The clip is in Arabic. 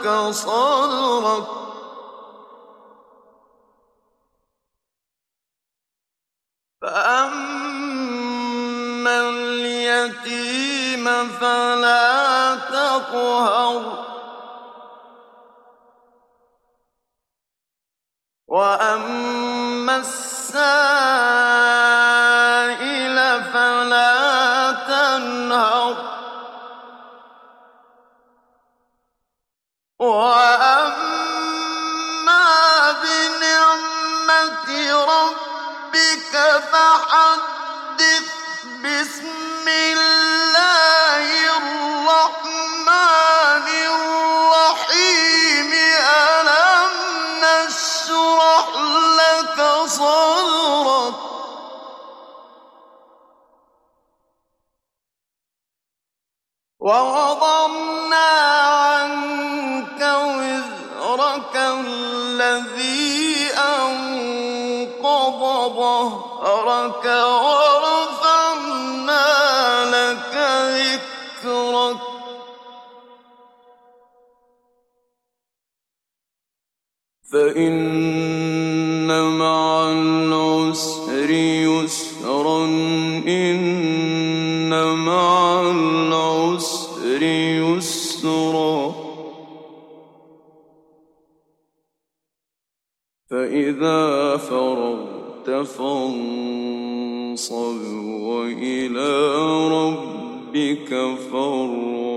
لك صدرك فأما اليتيم فلا تقهر وأما السائل فلا تنهر وأما بنعمة ربك فحدث بسم الله الرحمن الرحيم ألم نشرح لك صدرك ووضعنا عنك وزرك الذي أنقض ظهرك ورفعنا لك ذكرك فإن مع العسر يسرا إن مع العسر يسرا فإذا فرغت فانصب وإلى ربك فارغب